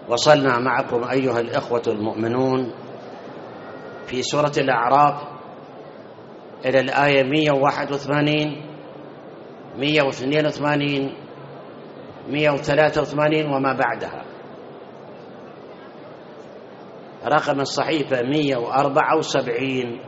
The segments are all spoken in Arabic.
وصلنا معكم أيها الإخوة المؤمنون في سورة الأعراف إلى الآية 181 182 183 وما بعدها، رقم الصحيفة 174.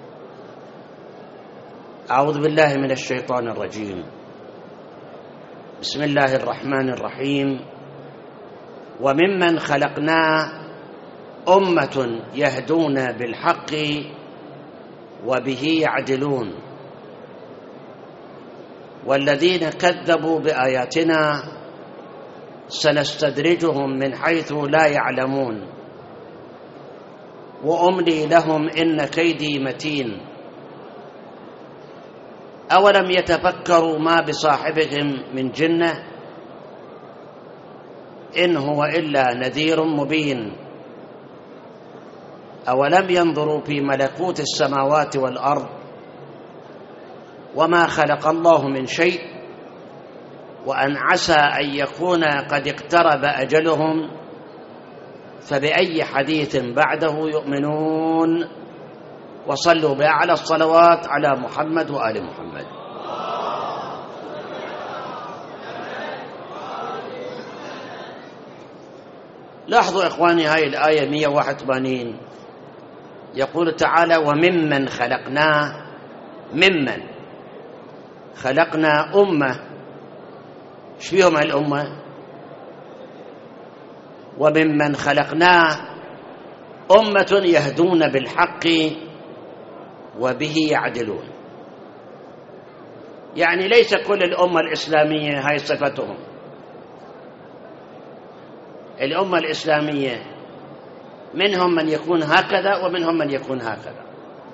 أعوذ بالله من الشيطان الرجيم. بسم الله الرحمن الرحيم. وممن خلقنا أمة يهدون بالحق وبه يعدلون والذين كذبوا بآياتنا سنستدرجهم من حيث لا يعلمون وأملي لهم إن كيدي متين. أولم يتفكروا ما بصاحبهم من جنة إن هو إلا نذير مبين. أولم ينظروا في ملكوت السماوات والأرض وما خلق الله من شيء وأن عسى أن يكون قد اقترب أجلهم فبأي حديث بعده يؤمنون. وصلوا بأعلى الصلوات على محمد وآل محمد. لاحظوا إخواني هاي الآية 181 يقول تعالى: وممن خلقنا، ممن خلقنا أمة. ايش فيهم الأمة؟ وممن خلقنا أمة يهدون بالحق وبه يعدلون. يعني ليس كل الأمة الإسلامية هاي صفتهم. الأمة الإسلامية منهم من يكون هكذا ومنهم من يكون هكذا.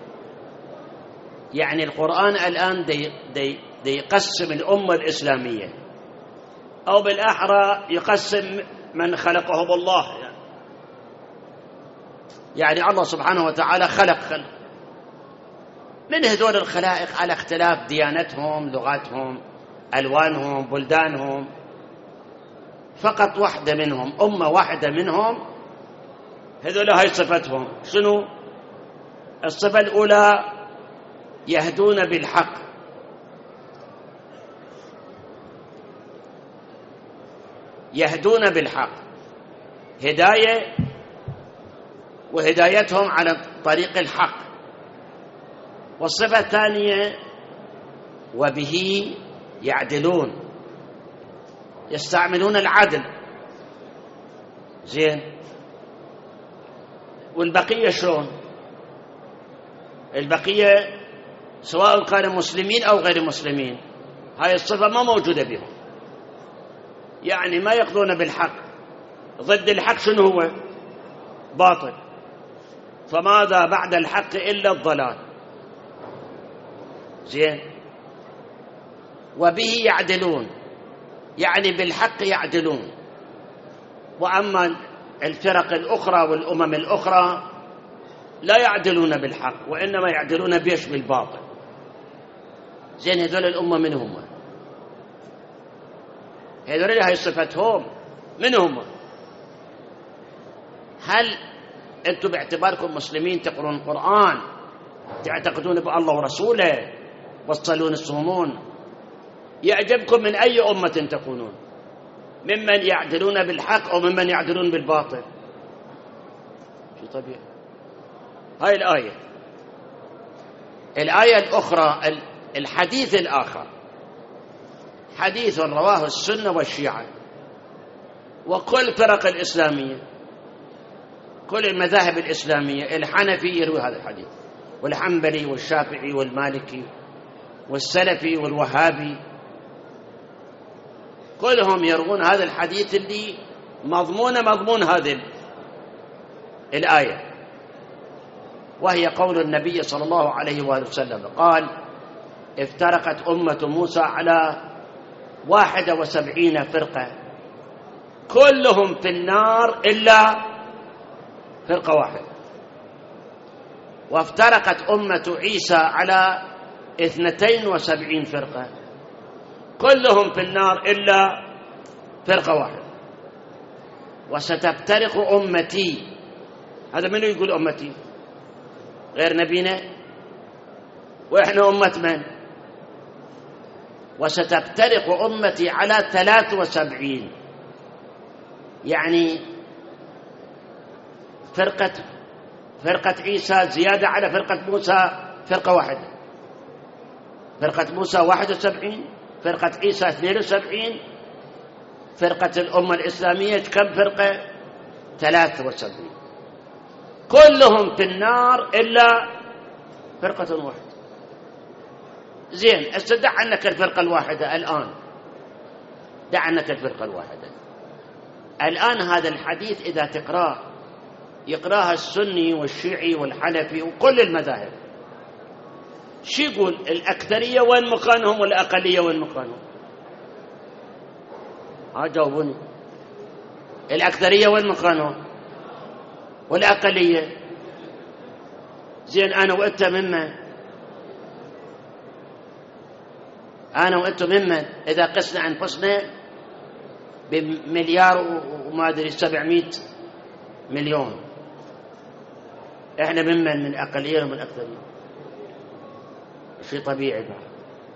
يعني القرآن الآن دي يقسم الأمة الإسلامية، أو بالأحرى يقسم من خلقهم الله. يعني الله سبحانه وتعالى خلق من هذول الخلائق على اختلاف ديانتهم، لغاتهم، ألوانهم، بلدانهم، فقط واحدة منهم، أمة واحدة منهم، هذول هاي صفتهم. شنو الصفة الأولى؟ يهدون بالحق. يهدون بالحق، هداية، وهدايتهم على طريق الحق. والصفة الثانية وبه يعدلون، يستعملون العدل. زين. والبقية شلون؟ البقية سواء كانوا مسلمين أو غير مسلمين، هاي الصفة ما موجودة بهم. يعني ما يقضون بالحق، ضد الحق شنو هو؟ باطل. فماذا بعد الحق إلا الضلال. زين. وبه يعدلون، يعني بالحق يعدلون. وأما الفرق الأخرى والأمم الأخرى لا يعدلون بالحق، وإنما يعدلون بيش؟ بالباطل. زين. هذول الأمة من هم؟ هذول هاي صفتهم من هم؟ هل أنتم باعتباركم مسلمين تقرون القرآن، تعتقدون بالله ورسوله، وتصلون الصومون، يعجبكم من أي أمة تكونون؟ ممن يعدلون بالحق أو ممن يعدلون بالباطل؟ شو طبيعي. هاي الآية الأخرى، الحديث الآخر، حديث رواه السنة والشيعة وكل فرق الإسلامية، كل المذاهب الإسلامية. الحنفي يروي هذا الحديث، والحنبلي والشافعي والمالكي والسلفي والوهابي، كلهم يروون هذا الحديث اللي مضمون هذه الآية، وهي قول النبي صلى الله عليه وآله وسلم قال: افترقت أمة موسى على 71 فرقة كلهم في النار إلا فرقة واحدة. وافترقت أمة عيسى على 72 فرقة كلهم في النار إلا فرقة واحدة. وستفترق أمتي. هذا من يقول أمتي؟ غير نبينا؟ وإحنا أمة من؟ وستفترق أمتي على 73، يعني فرقة عيسى زيادة على فرقة موسى فرقة واحدة. فرقة موسى 71، فرقة عيسى 72، فرقة الأمة الإسلامية كم فرقة؟ 73، كلهم في النار إلا فرقة واحدة. زين، استدع عنك الفرقة الواحدة الآن، دع عنك الفرقة الواحدة الآن. هذا الحديث إذا تقرأ يقراها السني والشيعي والحنفي وكل المذاهب، شو يقول؟ الأكثرية وين مكانهم والأقلية وين مكانهم؟ جاوبوني. الأكثرية وين مكانهم والأقلية؟ زين، أنا وأنت ممن؟ أنا وأنت ممن؟ إذا قسنا أنفسنا بمليار وما أدري 700 مليون، إحنا ممن؟ من الأقلية ومن الأكثرية؟ شيء طبيعي بعد.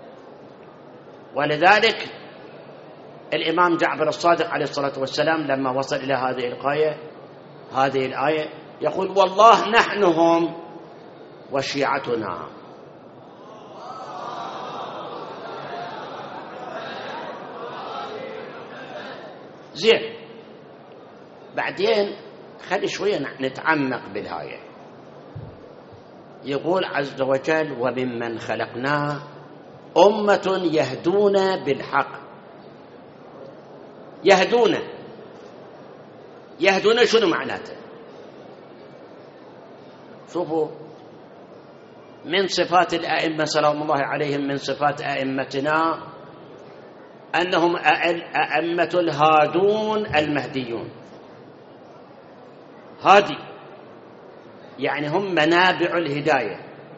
ولذلك الإمام جعفر الصادق عليه الصلاة والسلام لما وصل إلى هذه الآية يقول: والله نحن هم وشيعتنا. زين، بعدين خلي شوية نتعمق بالآية. يقول عز وجل: وممن خلقنا أمة يهدون بالحق. يهدون شنو معناته؟ شوفوا، من صفات الأئمة سلام الله عليهم، من صفات أئمتنا أنهم أئمة الهادون المهديون. هادي يعني هم منابع الهداية.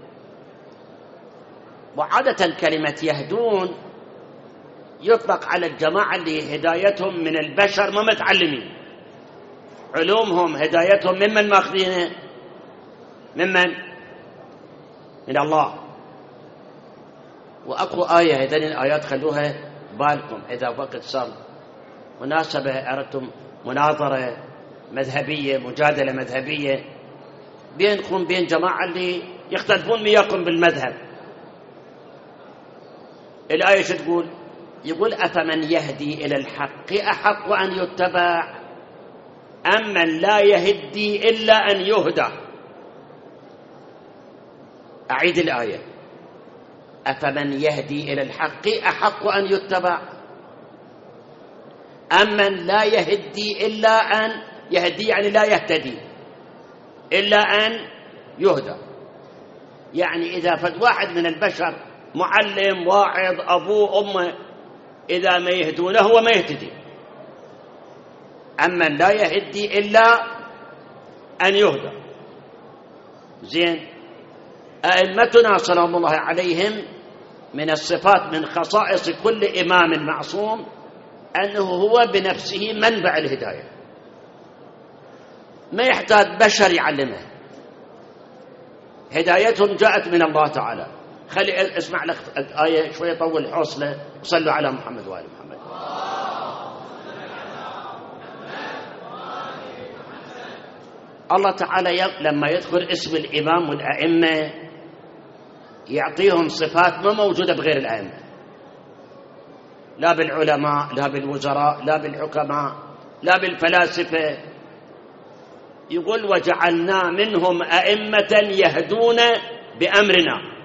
وعادة كلمة يهدون يطلق على الجماعة اللي هدايتهم من البشر ما متعلمين، علومهم هدايتهم ممن ماخذينه؟ من الله. وأكو آية، هذين الآيات خلوها بالكم إذا وقت صار مناسبة أردتم مناظرة مذهبية، مجادلة مذهبية بينكم بين جماعة اللي يختلفون وياكم بالمذهب. الآية شو تقول؟ يقول: أفمن يهدي إلى الحق أحق أن يتبع أم من لا يهدي إلا أن يهدى. أعيد الآية: أفمن يهدي إلى الحق أحق أن يتبع أم من لا يهدي إلا أن يهدي، يعني لا يهتدي إلا أن يهدى. يعني إذا فد واحد من البشر معلم واعظ أبوه أمه إذا ما يهدونه هو ما يهتدي. أما لا يهدي إلا أن يهدى. زين، أئمتنا سلام الله عليهم من الصفات، من خصائص كل إمام معصوم أنه هو بنفسه منبع الهداية، ما يحتاج بشر يعلمه، هدايتهم جاءت من الله تعالى. خلي اسمع لك آية شوية طول حوصلة. صلوا على محمد وآل محمد. الله تعالى لما يذكر اسم الإمام والأئمة يعطيهم صفات ما موجودة بغير الأئمة، لا بالعلماء، لا بالوزراء، لا بالحكماء، لا بالفلاسفة. يقول: وجعلنا منهم أئمة يهدون بأمرنا.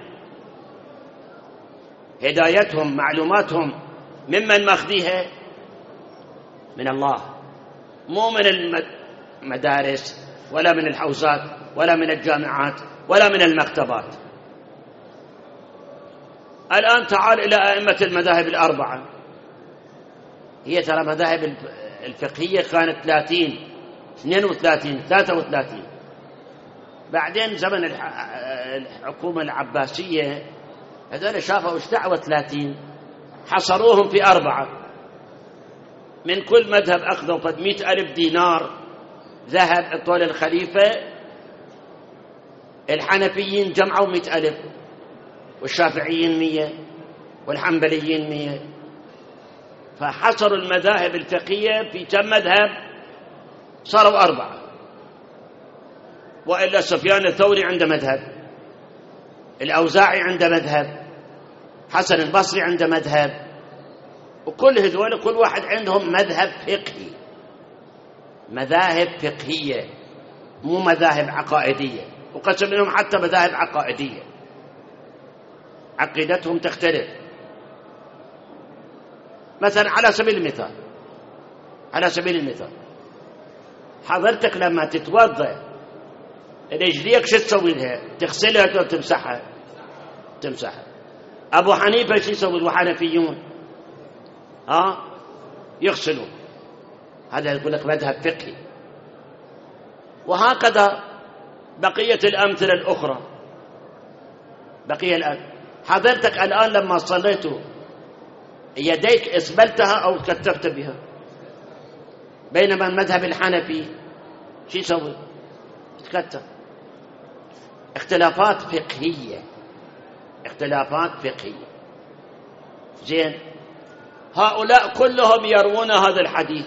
هدايتهم معلوماتهم ممن ماخذيها؟ من الله، مو من المدارس ولا من الحوزات ولا من الجامعات ولا من المكتبات. الآن تعال إلى أئمة المذاهب الأربعة. هي ترى مذاهب الفقهية كانت 30 32 33، بعدين زمن الحكومة العباسية هذول شافوا ايش دعوة 30 حصروهم في 4. من كل مذهب أخذوا قد 100,000 دينار ذهب طول الخليفة. الحنفيين جمعوا 100,000، والشافعيين 100، والحنبليين 100. فحصروا المذاهب الفقهية في كم مذهب؟ صاروا 4. وإلا سفيان الثوري عنده مذهب، الأوزاعي عنده مذهب، حسن البصري عنده مذهب، وكل هذول كل واحد عندهم مذهب فقهي. مذاهب فقهية مو مذاهب عقائدية، وقسم منهم حتى مذاهب عقائدية عقيدتهم تختلف. مثلا على سبيل المثال حضرتك لما تتوضأ رجليك شو تسوي لها؟ تغسلها أو تمسحها؟ تمسحها. أبو حنيفة شو يسوي الحنفيون؟ يغسلون. هذا يقول لك مذهب فقهي. وهكذا بقية الأمثلة الأخرى. بقية الآن حضرتك الآن لما صليتوا يديك اسبلتها أو كتفت بها، بينما المذهب الحنفي شو يسوي؟ يتكتف. اختلافات فقهية. زين، هؤلاء كلهم يروون هذا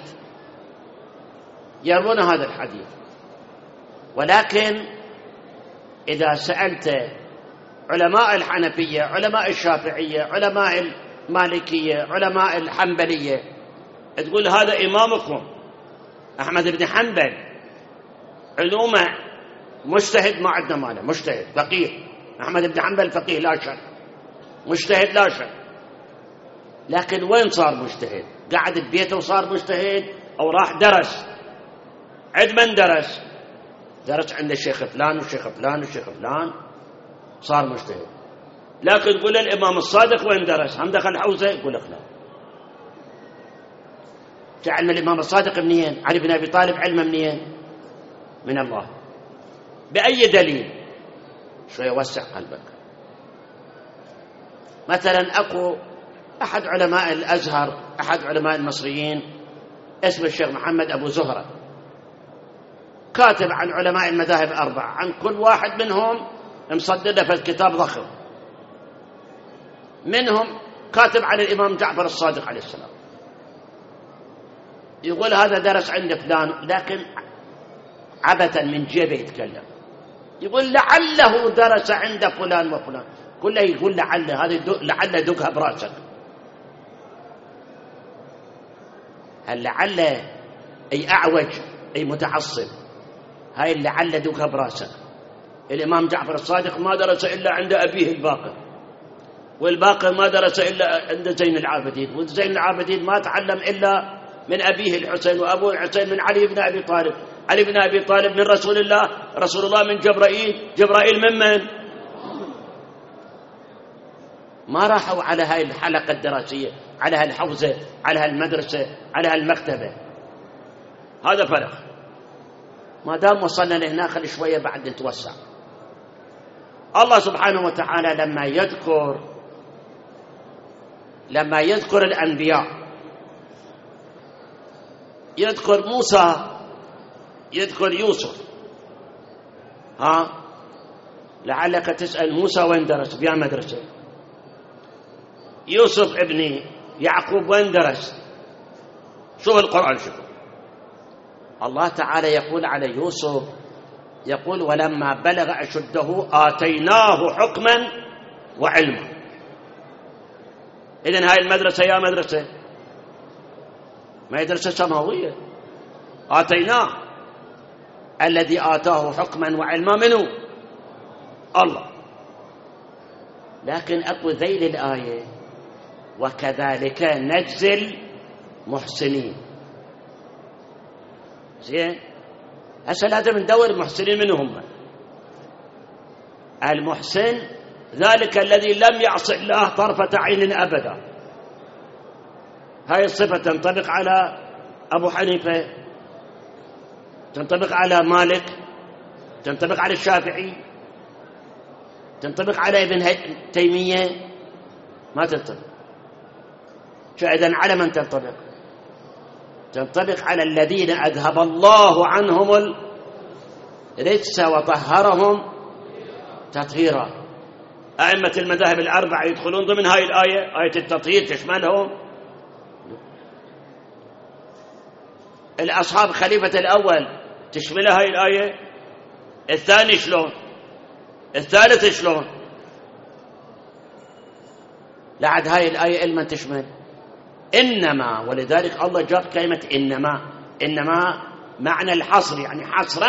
الحديث، ولكن إذا سألت علماء الحنفية، علماء الشافعية، علماء المالكية، علماء الحنبلية، تقول هذا إمامكم أحمد بن حنبل علومه مجتهد، ما عندنا مانع، مجتهد فقيه. أحمد بن حنبل فقيه لا شك، مجتهد لا شك، لكن وين صار مجتهد؟ قعد ببيته وصار مجتهد، أو راح درس؟ عند من درس عند الشيخ فلان والشيخ فلان والشيخ فلان، صار مجتهد. لكن يقول الإمام الصادق وين درس؟ هم دخل حوزة؟ يقول لك لا. علم الإمام الصادق منين؟ علي بن أبي طالب علمه منين؟ من الله. بأي دليل؟ شوية وسع قلبك. مثلا أكو أحد علماء الأزهر، أحد علماء المصريين، اسمه الشيخ محمد أبو زهرة، كاتب عن علماء المذاهب 4، عن كل واحد منهم مصدده في الكتاب ضخم. منهم كاتب عن الإمام جعفر الصادق عليه السلام، يقول هذا درس عند فلان، لكن عبثا من جيبه يتكلم، يقول لعله درس عند فلان وفلان. كله يقول لعل، هذه لعل دقها براسك. هل لعل أي أعوج أي متعصب؟ هاي اللعل دقها براسك. الإمام جعفر الصادق ما درس إلا عند أبيه الباقر، والباقر ما درس إلا عند زين العابدين، وزين العابدين ما تعلم إلا من أبيه الحسين، وأبوه الحسين من علي بن أبي طالب، علي بن أبي طالب من رسول الله، رسول الله من جبرائيل من ما راحوا على هاي الحلقة الدراسية، على هالحوزة، على هالمدرسة، على هالمكتبة. هذا فرق. ما دام وصلنا لهنا خلي شوية بعد نتوسع. الله سبحانه وتعالى لما يذكر الأنبياء، يذكر موسى، يذكر يوسف. لعلك تسأل موسى وين درس؟ بيا مدرسة. يوسف ابن يعقوب وين درس؟ شوف القرآن، شوف الله تعالى يقول على يوسف، يقول ولما بلغ أشده آتيناه حكما وعلما. إذن هاي المدرسة يا مدرسة، ما مدرسة سماوية. آتيناه، الذي آتاه حكما وعلما منه الله. لكن أكو ذيل الآية وكذلك نجزي المحسنين. زين، هسه لازم ندور المحسنين من هم. المحسن ذلك الذي لم يعص الله طرفة عين أبدا. هاي الصفة تنطبق على أبو حنيفة، تنطبق على مالك، تنطبق على الشافعي، تنطبق على ابن تيمية، ما تنطبق. شو إذن على من تنطبق؟ تنطبق على الذين أذهب الله عنهم الرجس وطهرهم تطهيرا. أئمة المذاهب الأربعة يدخلون ضمن هاي الآية، آية التطهير تشملهم. الأصحاب خليفة الأول تشمل هاي الآية. الثاني شلون؟ الثالث شلون؟ لعد هاي الآية إلما تشمل إنما، ولذلك الله جاب كلمة إنما. إنما معنى الحصر، يعني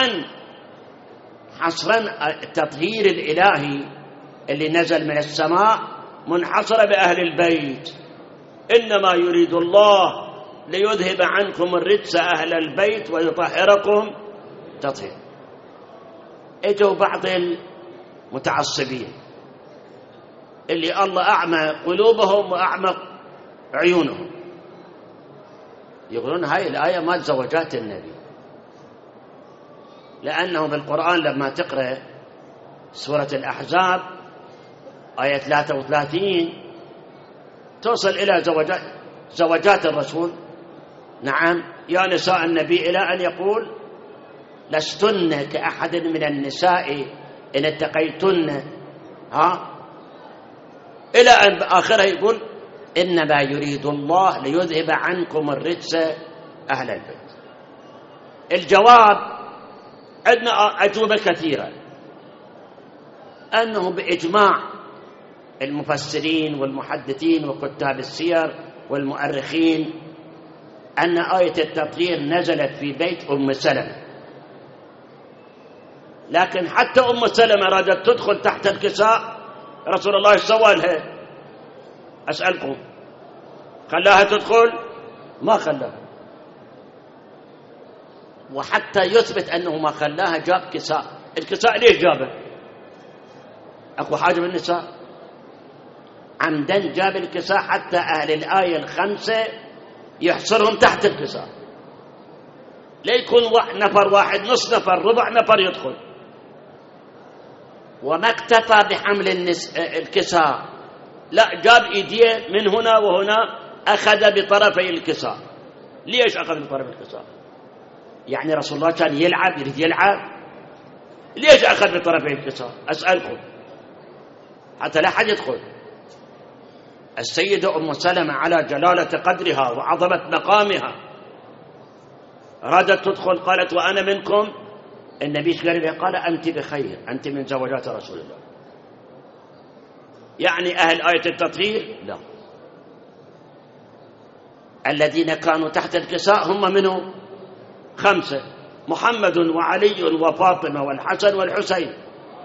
حصرا التطهير الإلهي اللي نزل من السماء منحصر بأهل البيت. إنما يريد الله ليذهب عنكم الرجس أهل البيت ويطهركم تطهير. اجوا بعض المتعصبين اللي الله أعمى قلوبهم وأعمى عيونهم، يقولون هاي الآية ما زوجات النبي، لأنه بالقرآن لما تقرأ سورة الأحزاب آية 33 توصل إلى زوجات الرسول. نعم، يا نساء النبي، إلى أن يقول لستن كأحد من النساء إن اتقيتن، إلى أن آخره يقول إنما يريد الله ليذهب عنكم الرجس أهل البيت. الجواب عندنا أجوبة كثيرة، أنه بإجماع المفسرين والمحدثين وكتاب السير والمؤرخين أن آية التطهير نزلت في بيت أم سلمة، لكن حتى أم سلمة أرادت تدخل تحت الكساء، رسول الله سوى لها، أسألكم خلاها تدخل؟ ما خلاها. وحتى يثبت أنه ما خلاها جاب كساء. الكساء ليش جابه؟ أكو حاجة بالنساء؟ عمدا جاب الكساء حتى أهل الآية الخمسة يحصرهم تحت الكساء، ليكون نفر واحد، نص نفر، ربع نفر يدخل. وما اكتفى بحمل الكساء، لا، جاب ايديه من هنا وهنا، أخذ بطرفي الكساء. ليش أخذ بطرف الكساء؟ يعني رسول الله كان يلعب، يريد يلعب؟ ليش أخذ بطرفي الكساء؟ أسألكم حتى لا حد يدخل. السيدة أم سلمة على جلالة قدرها وعظمة مقامها أرادت تدخل، قالت وأنا منكم. النبي قال لها، قال أنت بخير، أنت من زوجات رسول الله. يعني أهل آية التطهير لا، الذين كانوا تحت الكساء هم منهم 5: محمد وعلي وفاطمة والحسن والحسين.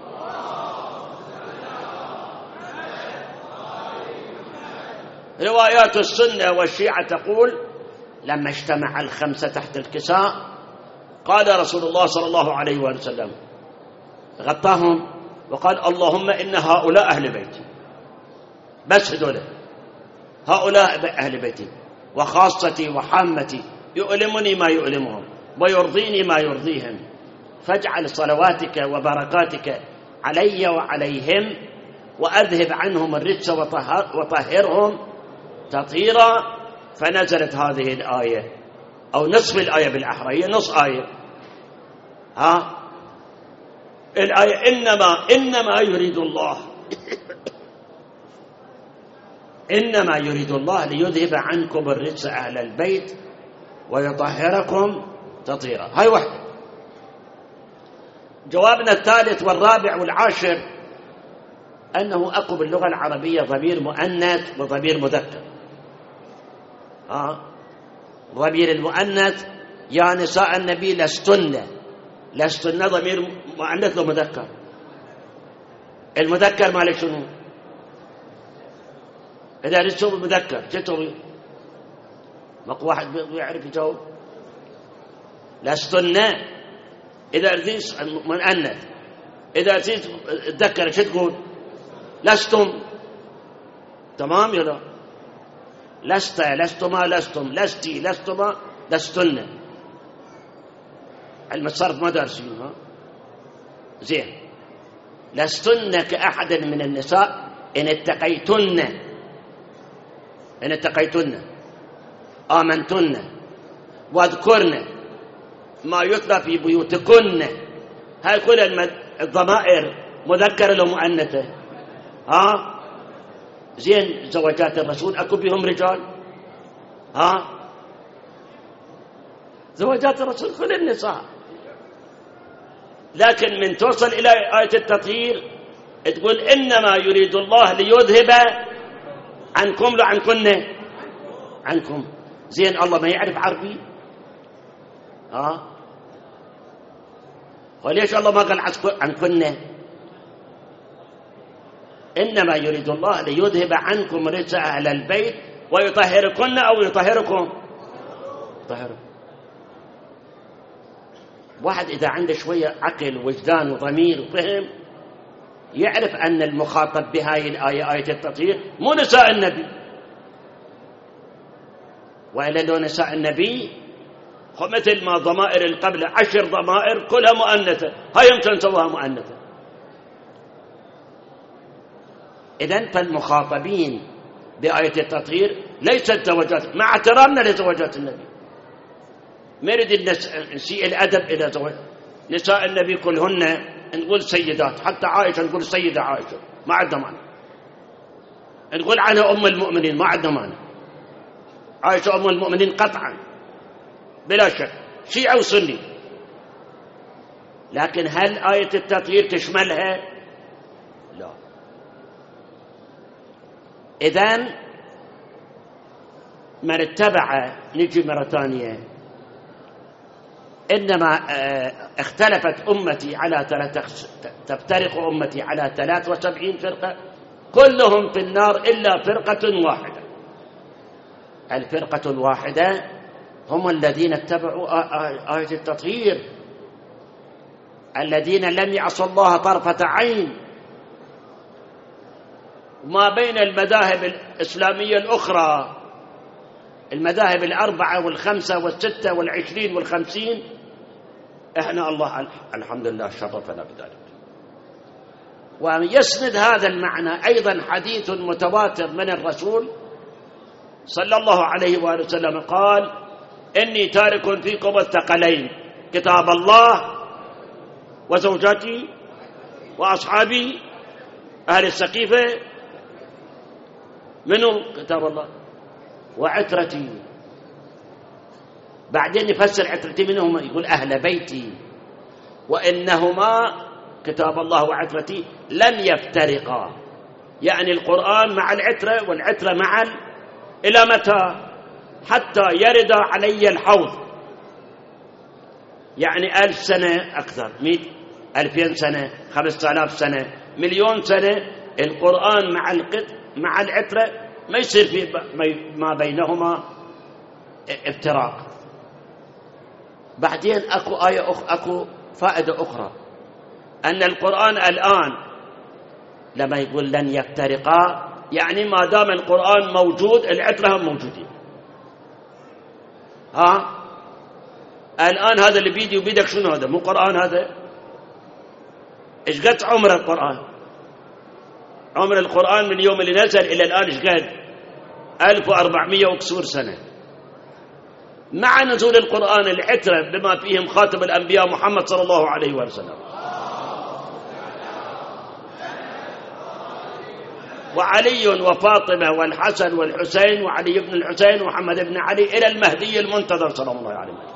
روايات السنة والشيعة تقول لما اجتمع 5 تحت الكساء قال رسول الله صلى الله عليه وسلم، غطاهم وقال اللهم إن هؤلاء أهل بيتي، بس هؤلاء أهل بيتي وخاصتي وحامتي، يؤلمني ما يؤلمهم ويرضيني ما يرضيهم، فاجعل صلواتك وبركاتك علي وعليهم وأذهب عنهم الرجس وطهرهم تطهيرا. فنزلت هذه الآية، أو نصف الآية بالأحرى، هي نص آية. الآية إنما يريد الله إنما يريد الله ليذهب عنكم الرجس أهل البيت ويطهركم تطهيرا. هاي واحدة. جوابنا الثالث والرابع والعاشر أنه أكو باللغة العربية ضمير مؤنث وضمير مذكر. ضمير المؤنث يا نساء النبي لستن ضمير مؤنث ومذكر. المذكر مالك شنو؟ إذا رسوا المذكر شتوي؟ ماكو واحد يعرف يجاوب؟ لستن. إذا رسيت مؤنث، إذا رسيت تذكر شو تقول؟ لستم. تمام يا لا؟ لست، لستما، لستم، لستي، لستما، لستن. علم الصرف ما دارسين. زين. لستن كأحد من النساء إن اتقيتن آمنتن واذكرن ما يتلى في بيوتكن، هاي كل الضمائر مذكرة لو مؤنثة. زين زوجات الرسول أكو بهم رجال؟ زوجات الرسول كل النساء. لكن من توصل إلى آية التطهير تقول إنما يريد الله ليذهب عنكم لو عنكن عنكم. زين الله ما يعرف عربي؟ وليش الله ما قال عنكن؟ إنما يريد الله ليذهب عنكم رجس أهل البيت ويطهركن أو يطهركم. طهر واحد إذا عنده شوية عقل ووجدان وضمير وفهم يعرف أن المخاطب بهاي الآية آية التطهير مو نساء النبي، وإلا لو نساء النبي مثل ما ضمائر القبل 10 ضمائر كلها مؤنثة، هاي يمكن نسويها مؤنثة. إذن فالمخاطبين بآية التطهير ليست زوجات، مع احترامنا لزوجات النبي، ما نريد نسيء الأدب إلى زوجات نساء النبي كلهن نقول سيدات، حتى عائشة نقول سيدة عائشة ما عندنا معنى، نقول عنها أم المؤمنين ما عندنا معنى، عائشة أم المؤمنين قطعا بلا شك، شيعي وسني. لكن هل آية التطهير تشملها؟ لا. إذن من اتبع، نجي مرة ثانية، إنما اختلفت أمتي على تفترق أمتي على 73 فرقة كلهم في النار إلا فرقة واحدة. الفرقة الواحدة هم الذين اتبعوا آية التطهير، الذين لم يعصوا الله طرفة عين. ما بين المذاهب الإسلامية الأخرى، المذاهب 4 و5 و6 و20 و50، إحنا الله الحمد لله شرفنا بذلك. ويسند هذا المعنى أيضا حديث متواتر من الرسول صلى الله عليه وآله وسلم قال: إني تارك فيكم الثقلين، كتاب الله وزوجاتي وأصحابي أهل السقيفة. منهم كتاب الله وعترتي. بعدين يفسر عترتي منهم، يقول أهل بيتي، وإنهما كتاب الله وعترتي لن يفترقا، يعني القرآن مع العترة والعترة مع إلى متى؟ حتى يرد علي الحوض، يعني 1000 سنة أكثر، 2000 سنة، 5000 سنة، 1,000,000 سنة، القرآن مع العترة ما يصير في ما بينهما افتراق. بعدين أكو فائدة أخرى، أن القرآن الآن لما يقول لن يفترقا، يعني ما دام القرآن موجود العترة هم موجودين. الآن هذا اللي بيدي وبيدك شنو هذا؟ مو قرآن هذا؟ إيش قد عمر القرآن؟ عمر القرآن من يوم اللي نزل إلى الآن إيش قد؟ 1400 وكسور سنة. مع نزول القرآن العترة بما فيهم خاتم الأنبياء محمد صلى الله عليه وسلم، وعلي وفاطمة والحسن والحسين وعلي بن الحسين ومحمد بن علي إلى المهدي المنتظر صلى الله عليه وسلم.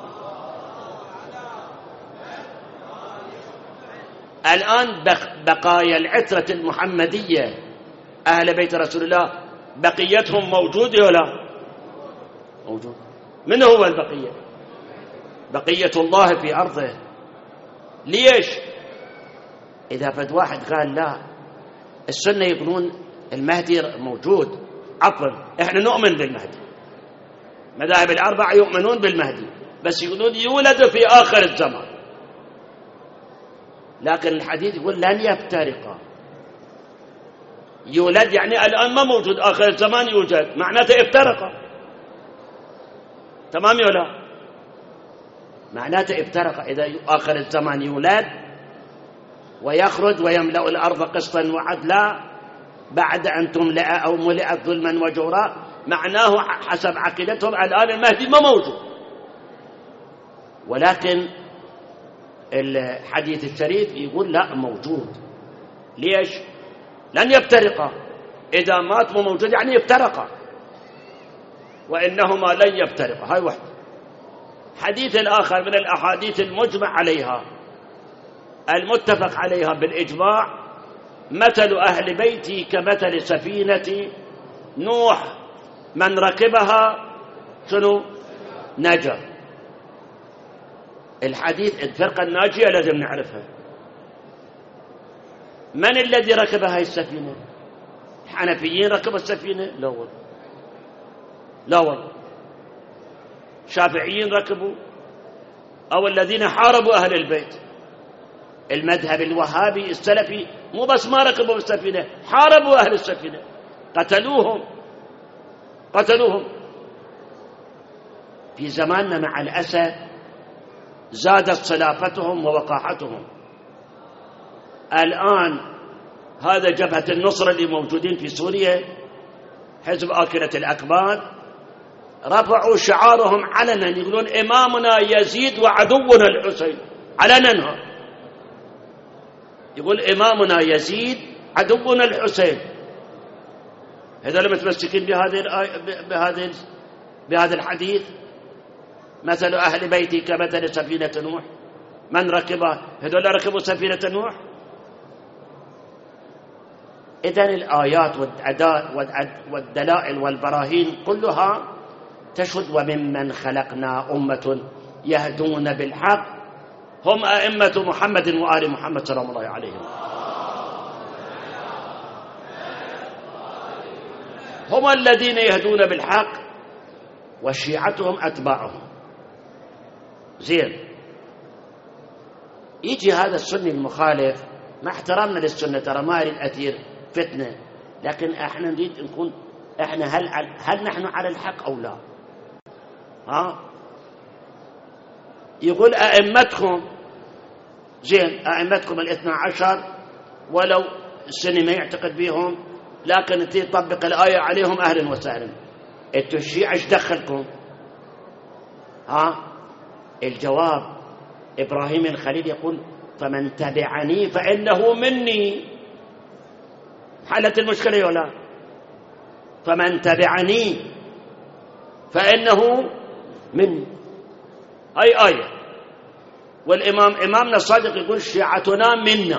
الآن بقايا العترة المحمدية أهل بيت رسول الله بقيتهم موجودة ولا موجود؟ من هو البقية؟ بقية الله في أرضه. ليش؟ إذا فد واحد قال لا السنة يقولون المهدي موجود، عفوا إحنا نؤمن بالمهدي، مذاهب 4 يؤمنون بالمهدي، بس يقولون يولد في آخر الزمان. لكن الحديث يقول لن يفترقا، يولد يعني الآن ما موجود، آخر الزمان يوجد، معناته افترقا. تمام ولا؟ معناته افترقا. إذا آخر الزمان يولد ويخرج ويملأ الأرض قسطا وعدلا بعد أن تملأ أو ملئت ظلما وجورا، معناه حسب عقيدتهم الآن المهدي ما موجود، ولكن الحديث الشريف يقول لا، موجود. ليش؟ لن يفترقا، إذا مات مو موجود يعني يفترقا، وإنهما لن يفترقا. هاي واحدة. حديث الآخر من الأحاديث المجمع عليها المتفق عليها بالإجماع: مثل أهل بيتي كمثل سفينة نوح، من ركبها شنو؟ نجا. الحديث الفرقة الناجية لازم نعرفها. من الذي ركب هاي السفينة؟ الحنفيين ركبوا السفينة؟ لا والله، لا والله. الشافعيين ركبوا، أو الذين حاربوا أهل البيت. المذهب الوهابي السلفي مو بس ما ركبوا السفينة، حاربوا أهل السفينة، قتلوهم. في زماننا مع الأسف زادت صلافتهم ووقاحتهم. الآن هذا جبهة النصرة اللي موجودين في سوريا، حزب آكلة الأكباد، رفعوا شعارهم علنا، يقولون إمامنا يزيد وعدونا الحسين. علنا يقول إمامنا يزيد عدونا الحسين. هذول متمسكين بهذا الحديث: مثل أهل بيتي كمثل سفينة نوح، من ركبها. هذول ركبوا سفينة نوح. إذن الآيات والدلائل والبراهين كلها تشهد: وممن خلقنا أمة يهدون بالحق هم أئمة محمد وآل محمد سلام الله عليهم. هم الذين يهدون بالحق وشيعتهم أتباعهم. زين، يجي هذا السني المخالف، مع احترامنا للسنة، ترى ما يريد أثير فتنة، لكن احنا نريد نكون احنا هل نحن على الحق أو لا؟ يقول أئمتكم، زين، أئمتكم 12 ولو السني ما يعتقد بيهم، لكن تطبق الآية عليهم أهلا وسهلا. انتوا الشيعة ايش دخلكم؟ الجواب: إبراهيم الخليل يقول: فمن تبعني فإنه مني. حلت المشكلة ولا؟ فمن تبعني فإنه مني. هاي آية. إمامنا الصادق يقول: شيعتنا منا.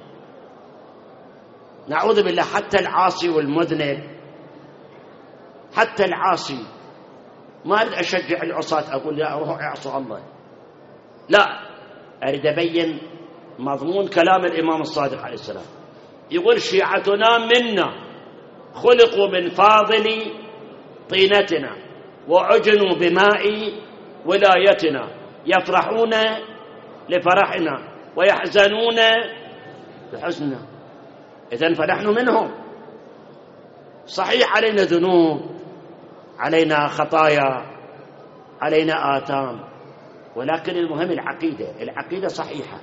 نعوذ بالله. حتى العاصي والمذنب، حتى العاصي، ما أريد أشجع العصاة أقول لا روحوا اعصوا الله، لا، أريد أبين مضمون كلام الإمام الصادق عليه السلام. يقول: شيعتنا منا، خلقوا من فاضل طينتنا وعجنوا بماء ولايتنا، يفرحون لفرحنا ويحزنون لحزننا. إذن فنحن منهم. صحيح علينا ذنوب، علينا خطايا، علينا آثام، ولكن المهم العقيدة صحيحة.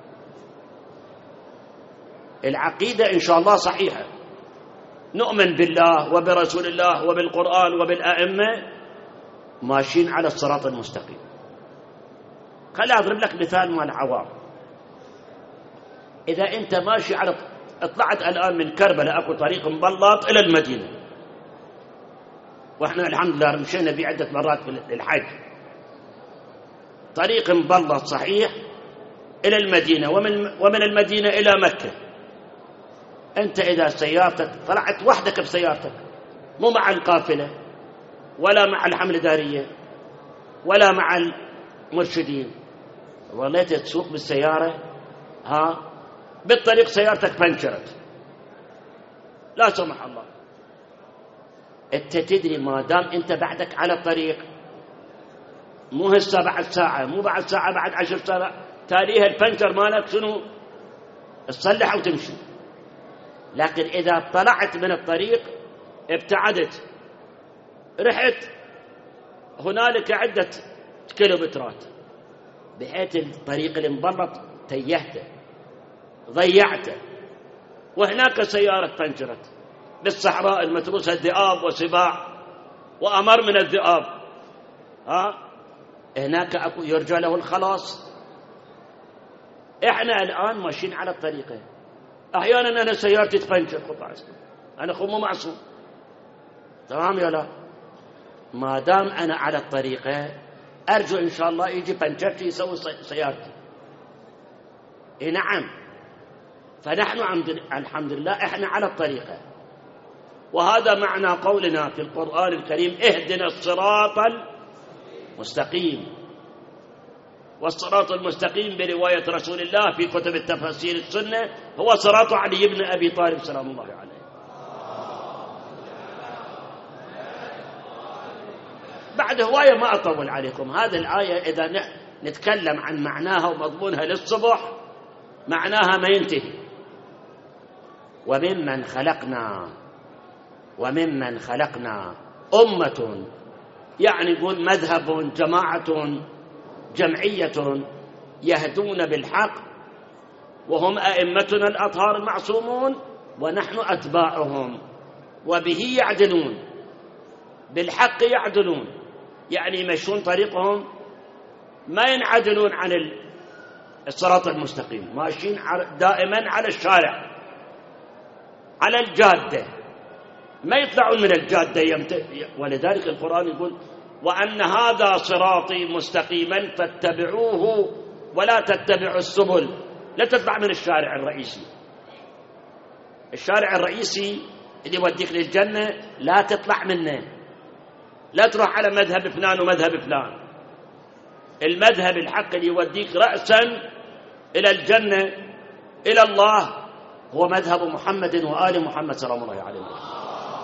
العقيدة إن شاء الله صحيحة، نؤمن بالله وبرسول الله وبالقرآن وبالأئمة، ماشيين على الصراط المستقيم. خليني أضرب لك مثال مال العوام. إذا أنت ماشي على طلعت الآن من كربلاء، أكو طريق مبلط إلى المدينة، وإحنا الحمد لله مشينا به عدة مرات في الحج، طريق مبلط صحيح إلى المدينة، ومن المدينة إلى مكة. أنت إذا سيارتك طلعت وحدك بسيارتك، مو مع القافلة ولا مع الحمل الإدارية ولا مع المرشدين، ظليت تسوق بالسيارة، بالطريق سيارتك فنشرت لا سمح الله، أنت تدري ما دام أنت بعدك على الطريق، مو هسه بعد ساعة، مو بعد ساعة، بعد 10 ساعات تاليها الفنشر مالك شنو تصلح وتمشي. لكن إذا طلعت من الطريق ابتعدت، رحت هنالك عدة كيلومترات، بحيث الطريق المبلط تيهته ضيعته، وهناك سيارة فنشرت بالصحراء المتروسة ذئاب وسباع وأمر من الذئاب، هناك يرجى له الخلاص. إحنا الآن ماشيين على الطريقة، أحيانا أنا سيارتي تفنشر قطع، أنا أخو مو معصوم، تمام يا لا؟ ما دام أنا على الطريقة أرجو إن شاء الله يجي بنشرتي يسوي سيارتي. نعم، فنحن الحمد لله إحنا على الطريقة، وهذا معنى قولنا في القرآن الكريم اهدنا الصراط المستقيم. والصراط المستقيم برواية رسول الله في كتب التفاسير السنة هو صراط علي بن أبي طالب سلام الله عليه. بعد هواية ما أطول عليكم، هذه الآية إذا نتكلم عن معناها ومضمونها للصبح معناها ما ينتهي. وممن خلقنا أمة، يعني يقول مذهب، جماعة، جمعية يهدون بالحق، وهم أئمتنا الأطهار المعصومون ونحن أتباعهم، وبه يعدلون، بالحق يعدلون، يعني يمشون طريقهم، ما ينعدلون عن الصراط المستقيم، ماشيين دائما على الشارع، على الجادة، ما يطلعون من الجادة ولذلك القرآن يقول وأن هذا صراطي مستقيما فاتبعوه ولا تتبعوا السبل. لا تطلع من الشارع الرئيسي، الشارع الرئيسي اللي يوديك للجنة لا تطلع منه، لا تروح على مذهب فلان ومذهب فلان. المذهب الحق اللي يوديك رأسا إلى الجنة إلى الله هو مذهب محمد وآل محمد سلام الله عليه وسلم.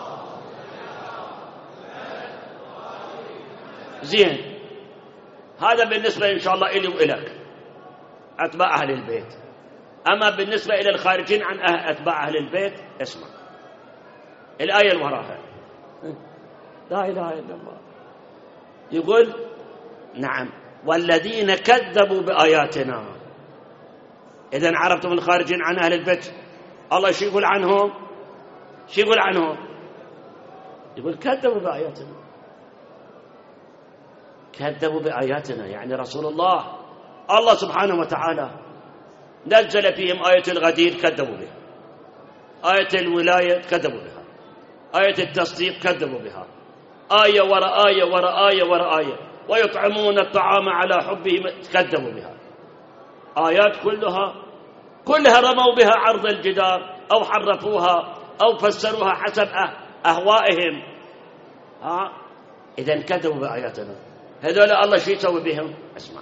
زين، هذا بالنسبة إن شاء الله إلي وإلك أتباع أهل البيت. أما بالنسبة إلى الخارجين عن أتباع أهل البيت اسمع الآية الوراها، لا إله إلا الله، يقول نعم والذين كذبوا بآياتنا. إذن عرفتم الخارجين عن أهل البيت الله شو يقول عنهم؟ شو يقول عنهم؟ يقول كذبوا بآياتنا، كذبوا بآياتنا، يعني رسول الله سبحانه وتعالى نزل فيهم آية الغدير كذبوا بها، آية الولاية كذبوا بها، آية التصديق كذبوا بها، آية وراء آية وراء آية وراء آية، ويطعمون الطعام على حبه كذبوا بها. آيات كلها رموا بها عرض الجدار أو حرفوها أو فسروها حسب أهوائهم. إذن كذبوا بآياتنا. هذول الله شو يسوي بهم؟ اسمع،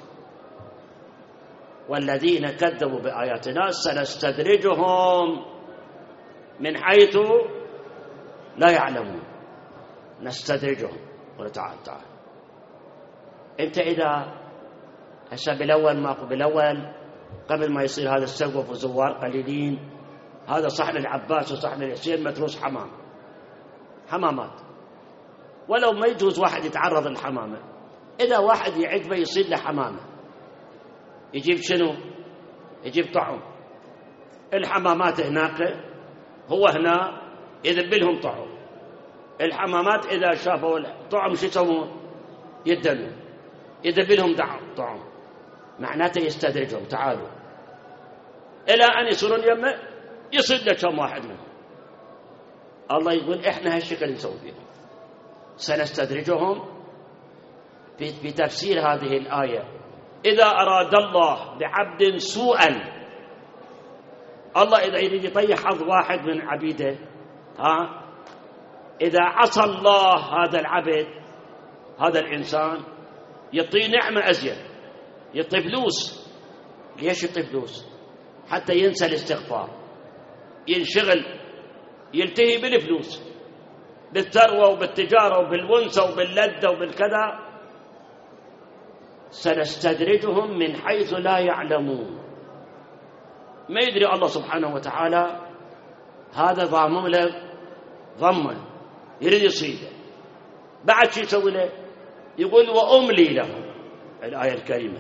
والذين كذبوا بآياتنا سنستدرجهم من حيث لا يعلمون. نستدرجهم. قل تعال انت اذا هسه بالاول قبل ما يصير هذا السقف وزوار قليلين، هذا صحن العباس وصحن الحسين متروس حمامات، ولو ما يجوز واحد يتعرض للحمامه، اذا واحد يعد يصير له حمامه يجيب شنو؟ يجيب طعم. الحمامات هناك هو هنا يذب لهم طعم. الحمامات إذا شافوا الطعم شو يسوون؟ يدلون، يذب لهم طعم، معناته يستدرجهم تعالوا إلى أن يصيرون يمه يصيد له كم واحد منهم. الله يقول إحنا هالشكل نسوي فيهم. سنستدرجهم في تفسير هذه الآية. إذا أراد الله بعبد سوءا، الله إذا يريد يطيح حظ واحد من عبيده، إذا عصى الله هذا العبد هذا الإنسان يعطيه نعمة أزيد، يعطي فلوس. ليش يعطي فلوس؟ حتى ينسى الاستغفار، ينشغل، يلتهي بالفلوس، بالثروة وبالتجارة وبالونسة وباللذة وبالكذا. سنستدرجهم من حيث لا يعلمون. ما يدري الله سبحانه وتعالى هذا ضامن له ضمن يريد يصيده، بعد شو يسوي له؟ يقول وأملي لهم. الآية الكريمة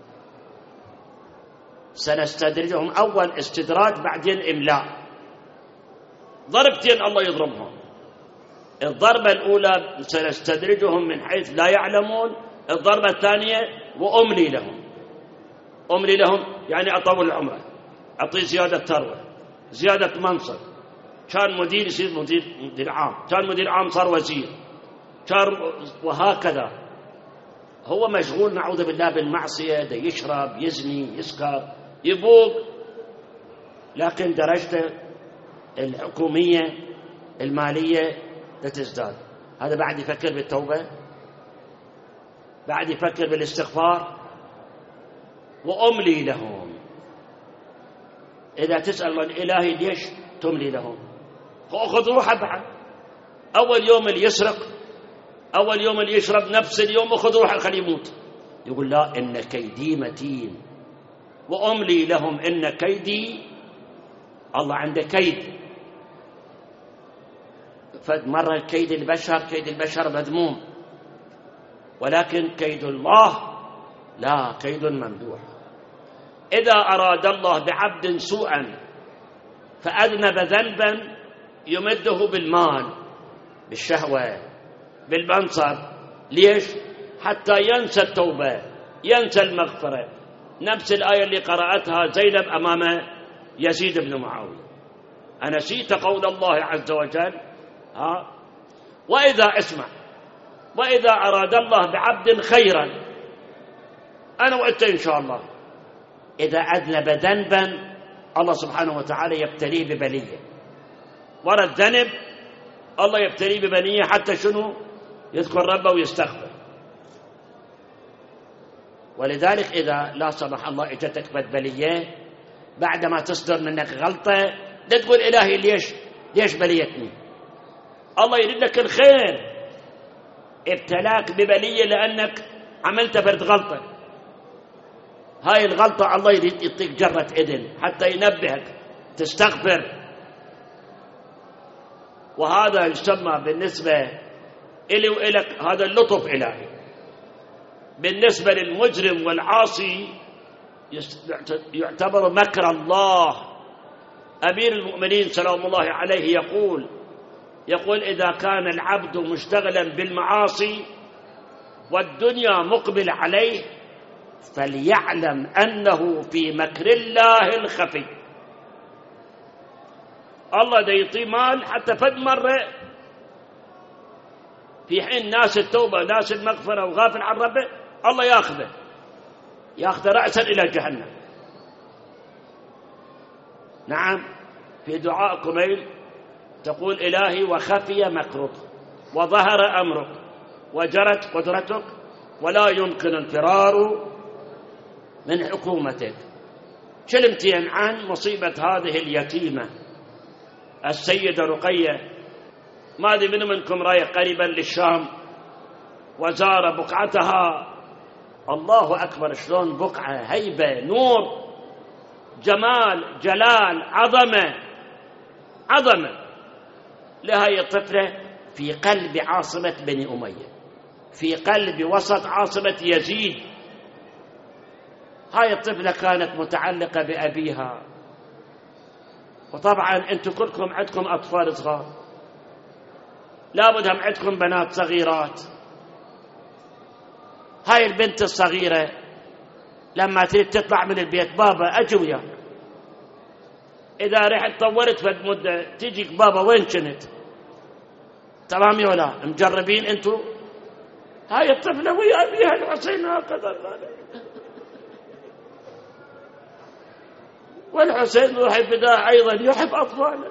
سنستدرجهم، أول استدراج بعدين إملاء، ضربتين الله يضربهم. الضربة الأولى سنستدرجهم من حيث لا يعلمون، الضربة الثانية وأملي لهم. أملي لهم يعني أطول العمر، أعطيه زيادة ثروة، زيادة منصب، كان مدير يصير مدير عام، كان مدير عام صار وزير، كان وهكذا. هو مشغول نعوذ بالله بالمعصية، ده يشرب، يزني، يسكر، يبوق، لكن درجته الحكومية المالية تزداد. هذا بعد يفكر بالتوبة، بعد يفكر بالاستغفار. وأملي لهم. إذا تسأل الإلهي ليش تملي لهم؟ خذ روحه بعد. أول يوم اللي يسرق، أول يوم اللي يشرب، نفس اليوم أخذ روحه خليه يموت. يقول لا، إن كيدي متين وأملي لهم إن كيدي. الله عنده كيد. فمرة كيد البشر مذموم، ولكن كيد الله لا، كيد ممدوح. إذا أراد الله بعبد سوءا فأذنب ذنبا يمده بالمال، بالشهوة، بالمنصب. ليش؟ حتى ينسى التوبة، ينسى المغفرة. نفس الآية اللي قرأتها زينب أمام يزيد بن معاوية: أنسيت قول الله عز وجل؟ وإذا أراد الله بعبد خيرا، أنا وأنت إن شاء الله، إذا أذنب ذنبا الله سبحانه وتعالى يبتليه ببلية. ورا الذنب الله يبتليه ببلية حتى شنو؟ يذكر ربه ويستغفر. ولذلك إذا لا سمح الله إجتك بلية، بعدما تصدر منك غلطة لا تقول إلهي ليش بليتني. الله يريد لك الخير، ابتلاك ببلية لأنك عملت فرد غلطة. هاي الغلطة الله يريد يعطيك جرة إذن حتى ينبهك تستغفر. وهذا يسمى بالنسبة إلي وإلك هذا اللطف إلهي. بالنسبة للمجرم والعاصي يعتبر مكر الله. أمير المؤمنين سلام الله عليه يقول إذا كان العبد مشتغلا بالمعاصي والدنيا مقبل عليه فليعلم أنه في مكر الله الخفي. الله دا يعطيه مال حتى فد مرة في حين ناس التوبة ناس المغفرة وغافل عن ربه، الله ياخذه رأسا إلى جهنم. نعم، في دعاء كميل تقول: إلهي وخفي مكرك وظهر أمرك وجرت قدرتك ولا يمكن الفرار من حكومتك. كلمتين عن مصيبة هذه اليتيمة السيدة رقية. ما أدري من منكم رايح قريبا للشام وزار بقعتها. الله أكبر، شلون بقعة هيبة، نور، جمال، جلال، عظمة لهي الطفلة في قلب عاصمة بني أمية، في قلب وسط عاصمة يزيد. هاي الطفلة كانت متعلقة بأبيها. وطبعا أنتم كلكم عندكم أطفال صغار، لابد هم عندكم بنات صغيرات. هاي البنت الصغيرة لما تريد تطلع من البيت: بابا أجي وياك. إذا رحت طولت فد مدة تجيك: بابا وين كنت؟ تمام يا ولا مجربين أنتم؟ هاي الطفلة ويا أبيها الحسين هكذا، والحسين يحب ذا أيضا، يحب أطفاله.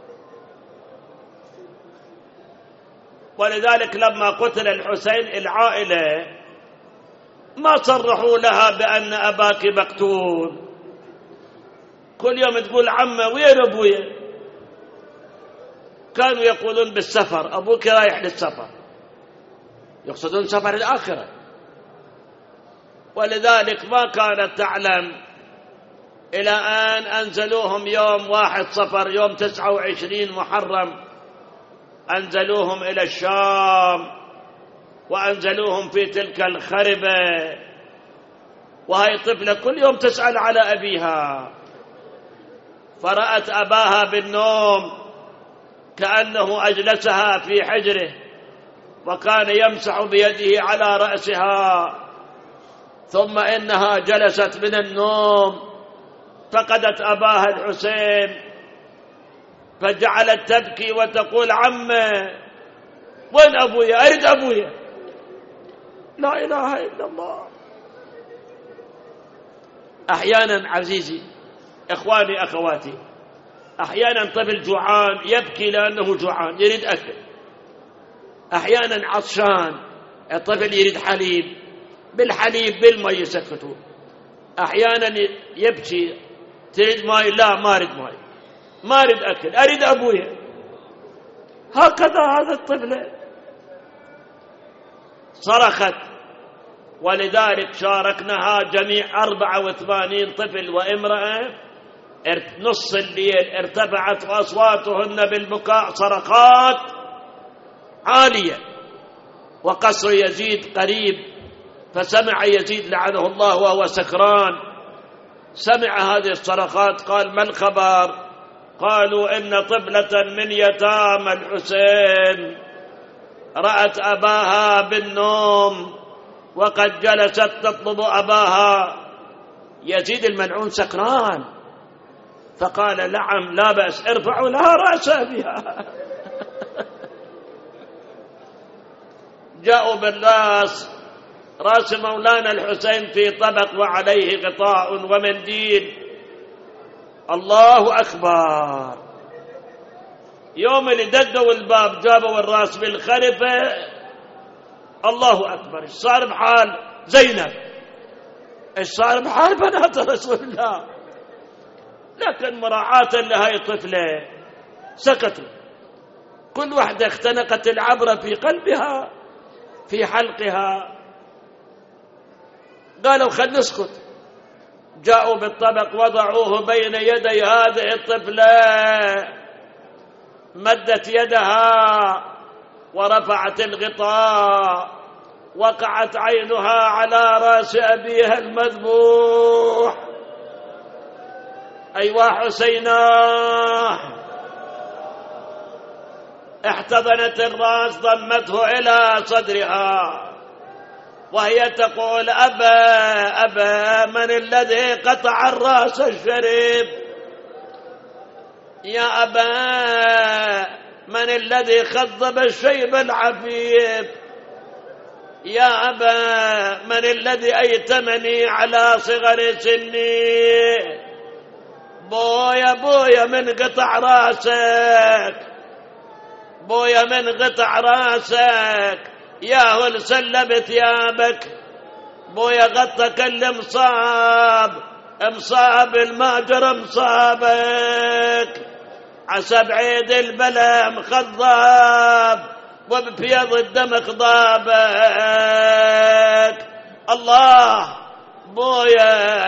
ولذلك لما قتل الحسين العائلة ما صرحوا لها بأن أباك مقتول. كل يوم تقول: عمه وين أبويا؟ كانوا يقولون بالسفر، أبوك رايح للسفر، يقصدون سفر الآخرة. ولذلك ما كانت تعلم إلى أن أنزلوهم يوم 1 صفر، يوم 29 محرم، أنزلوهم إلى الشام وأنزلوهم في تلك الخربة. وهي طفلة كل يوم تسأل على أبيها، فرأت أباها بالنوم كأنه أجلسها في حجره وكان يمسح بيده على رأسها. ثم إنها جلست من النوم فقدت أباها الحسين، فجعلت تبكي وتقول: عمه وين أبويا؟ أريد أبويا. لا إله إلا الله. أحيانا عزيزي إخواني أخواتي، أحيانا طفل جوعان يبكي لأنه جوعان يريد أكل، أحيانا عطشان الطفل يريد حليب، بالحليب بالماء يسكتون، أحيانا يبكي تريد ماء، لا ما أريد ماء، ما أريد أكل، أريد أبويا. هكذا هذا الطفل صرخت، ولذلك شاركناها جميع 84 طفل وامرأة. نص الليل ارتفعت أصواتهن بالبكاء صرخات عالية، وقصر يزيد قريب، فسمع يزيد لعنه الله وهو سكران، سمع هذه الصرخات، قال: ما الخبر؟ قالوا: إن طفلة من يتامى الحسين رأت أباها بالنوم وقد جلست تطلب أباها. يزيد الملعون سكران، فقال: نعم لا بأس، ارفعوا لها رأسها بها. جاءوا بالراس، راس مولانا الحسين في طبق وعليه غطاء ومنديل. الله أكبر. يوم اللي دقوا الباب جابوا الراس بالخلفة. الله أكبر. إيش صار بحال زينب؟ إيش صار بحال بنات رسول الله؟ لكن مراعاة لهاي الطفلة سكتوا، كل واحدة اختنقت العبرة في قلبها في حلقها، قالوا: خل نسكت. جاءوا بالطبق وضعوه بين يدي هذه الطفلة، مدت يدها ورفعت الغطاء، وقعت عينها على رأس أبيها المذبوح. أيوا حسينا. احتضنت الرأس، ضمته إلى صدرها وهي تقول: أبا من الذي قطع الرأس الشريف؟ يا أبا من الذي خضب الشيب العفيف؟ يا أبا من الذي أيتمني على صغر سني؟ بويا من قطع راسك، بويا من قطع راسك، يا هل سلب ثيابك، بويا غطك المصاب، مصاب الماجر مصابك، عسى بعيد البلا مخضاب وبفيض الدم خضابك. الله بويا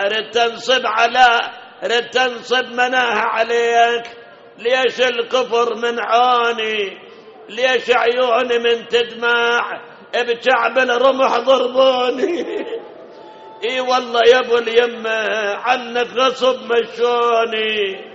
رد تنصب مناها عليك. ليش الكفر من عوني؟ ليش عيوني من تدمع؟ بشعب الرمح ضربوني. اي والله يا ابو اليمه عنك غصب مشوني.